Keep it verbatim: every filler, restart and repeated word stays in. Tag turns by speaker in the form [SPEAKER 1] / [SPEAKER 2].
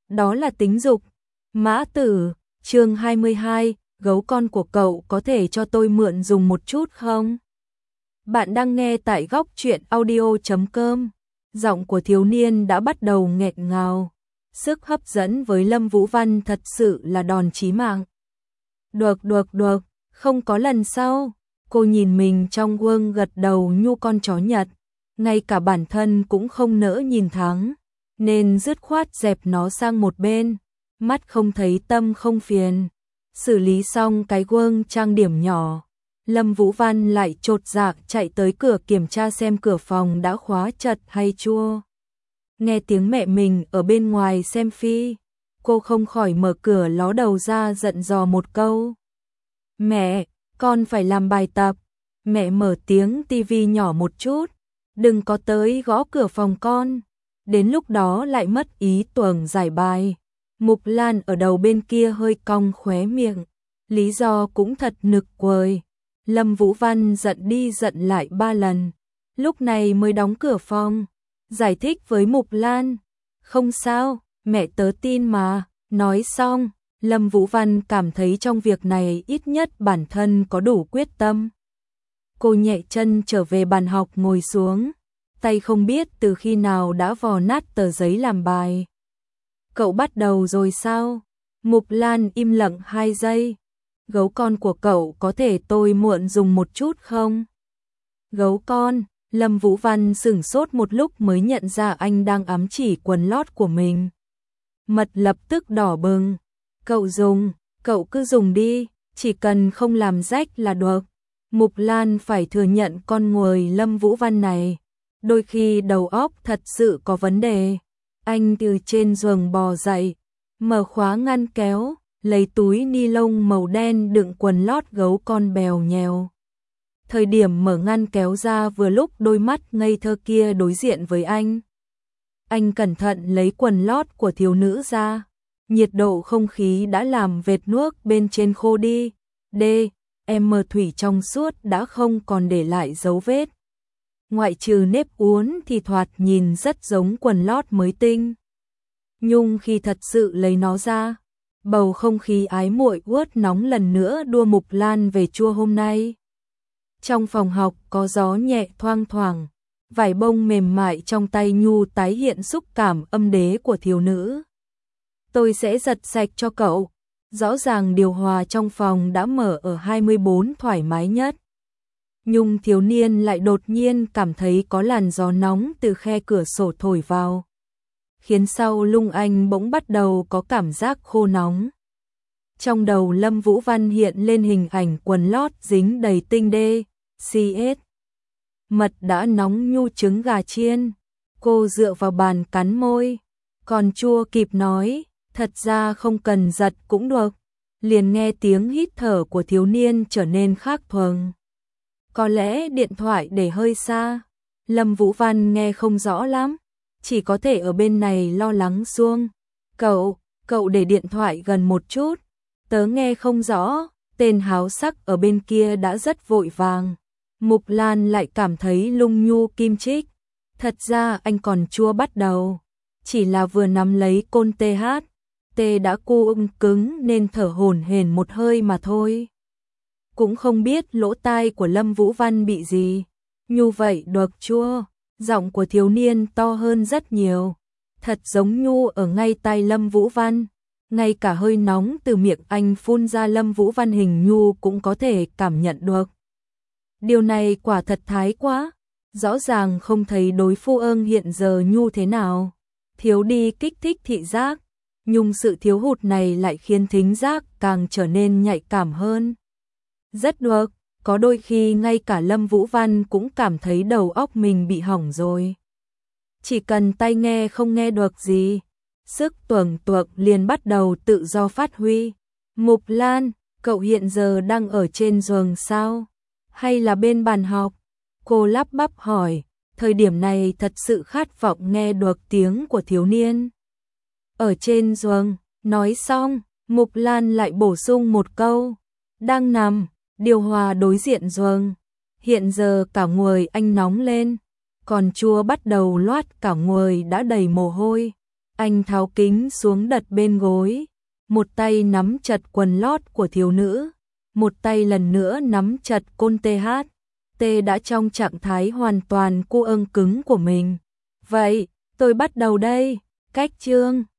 [SPEAKER 1] đó là tính dục. Mã Tử, chương hai mươi hai, gấu con của cậu có thể cho tôi mượn dùng một chút không? Bạn đang nghe tại góc truyện audio chấm com. Giọng của thiếu niên đã bắt đầu nghẹn ngào. Sức hấp dẫn với Lâm Vũ Văn thật sự là đòn chí mạng. Được được được, không có lần sau. Cô nhìn mình trong gương gật đầu nhu con chó Nhật. Ngay cả bản thân cũng không nỡ nhìn thắng, nên dứt khoát dẹp nó sang một bên. Mắt không thấy tâm không phiền. Xử lý xong cái gương trang điểm nhỏ, Lâm Vũ Văn lại chột dạ chạy tới cửa kiểm tra xem cửa phòng đã khóa chặt hay chưa. Nghe tiếng mẹ mình ở bên ngoài xem phi, cô không khỏi mở cửa ló đầu ra giận dò một câu. Mẹ, con phải làm bài tập. Mẹ mở tiếng tivi nhỏ một chút, đừng có tới gõ cửa phòng con. Đến lúc đó lại mất ý tưởng giải bài. Mục Lan ở đầu bên kia hơi cong khóe miệng, lý do cũng thật nực cười. Lâm Vũ Văn giận đi giận lại ba lần, lúc này mới đóng cửa phòng, giải thích với Mục Lan. Không sao, mẹ tớ tin mà. Nói xong, Lâm Vũ Văn cảm thấy trong việc này ít nhất bản thân có đủ quyết tâm. Cô nhẹ chân trở về bàn học ngồi xuống, tay không biết từ khi nào đã vò nát tờ giấy làm bài. Cậu bắt đầu rồi sao? Mục Lan im lặng hai giây. Gấu con của cậu có thể tôi mượn dùng một chút không? Gấu con, Lâm Vũ Văn sửng sốt một lúc mới nhận ra anh đang ám chỉ quần lót của mình. Mặt lập tức đỏ bừng. Cậu dùng, cậu cứ dùng đi, chỉ cần không làm rách là được. Mục Lan phải thừa nhận con người Lâm Vũ Văn này, đôi khi đầu óc thật sự có vấn đề. Anh từ trên giường bò dậy, mở khóa ngăn kéo, lấy túi ni lông màu đen đựng quần lót gấu con bèo nhèo. Thời điểm mở ngăn kéo ra vừa lúc đôi mắt ngây thơ kia đối diện với anh. Anh cẩn thận lấy quần lót của thiếu nữ ra. Nhiệt độ không khí đã làm vệt nước bên trên khô đi. D, em mờ thủy trong suốt đã không còn để lại dấu vết. Ngoại trừ nếp uốn thì thoạt nhìn rất giống quần lót mới tinh. Nhưng khi thật sự lấy nó ra, bầu không khí ái muội uất nóng lần nữa đua Mục Lan về chua hôm nay. Trong phòng học có gió nhẹ thoang thoảng, vải bông mềm mại trong tay nhu tái hiện xúc cảm âm đế của thiếu nữ. Tôi sẽ giặt sạch cho cậu. Rõ ràng điều hòa trong phòng đã mở ở hai mươi bốn thoải mái nhất. Nhưng thiếu niên lại đột nhiên cảm thấy có làn gió nóng từ khe cửa sổ thổi vào, khiến sau lưng anh bỗng bắt đầu có cảm giác khô nóng. Trong đầu Lâm Vũ Văn hiện lên hình ảnh quần lót dính đầy tinh đê, xê ét. Mật đã nóng nhu trứng gà chiên. Cô dựa vào bàn cắn môi, còn chưa kịp nói, thật ra không cần giật cũng được. Liền nghe tiếng hít thở của thiếu niên trở nên khác thường. Có lẽ điện thoại để hơi xa, Lâm Vũ Văn nghe không rõ lắm, chỉ có thể ở bên này lo lắng xuông. Cậu, cậu để điện thoại gần một chút, tớ nghe không rõ. Tên háo sắc ở bên kia đã rất vội vàng. Mục Lan lại cảm thấy lung nhu kim chích. Thật ra anh còn chưa bắt đầu, chỉ là vừa nắm lấy côn tê hát, tê đã cu ưng cứng nên thở hổn hển một hơi mà thôi. Cũng không biết lỗ tai của Lâm Vũ Văn bị gì. Như vậy được chưa? Giọng của thiếu niên to hơn rất nhiều, thật giống nhu ở ngay tai Lâm Vũ Văn. Ngay cả hơi nóng từ miệng anh phun ra Lâm Vũ Văn hình nhu cũng có thể cảm nhận được. Điều này quả thật thái quá. Rõ ràng không thấy đối phương ơn hiện giờ nhu thế nào, thiếu đi kích thích thị giác, nhưng sự thiếu hụt này lại khiến thính giác càng trở nên nhạy cảm hơn. Rất được, có đôi khi ngay cả Lâm Vũ Văn cũng cảm thấy đầu óc mình bị hỏng rồi. Chỉ cần tai nghe không nghe được gì, sức tưởng tượng liền bắt đầu tự do phát huy. Mục Lan, cậu hiện giờ đang ở trên giường sao? Hay là bên bàn học? Cô lắp bắp hỏi, thời điểm này thật sự khát vọng nghe được tiếng của thiếu niên. Ở trên giường, nói xong, Mục Lan lại bổ sung một câu, đang nằm, điều hòa đối diện giường. Hiện giờ cả người anh nóng lên, còn chưa bắt đầu loát cả người đã đầy mồ hôi. Anh tháo kính xuống đặt bên gối, một tay nắm chặt quần lót của thiếu nữ, một tay lần nữa nắm chặt côn tê hát. Tê đã trong trạng thái hoàn toàn cu âng cứng của mình. Vậy, tôi bắt đầu đây. Cách chương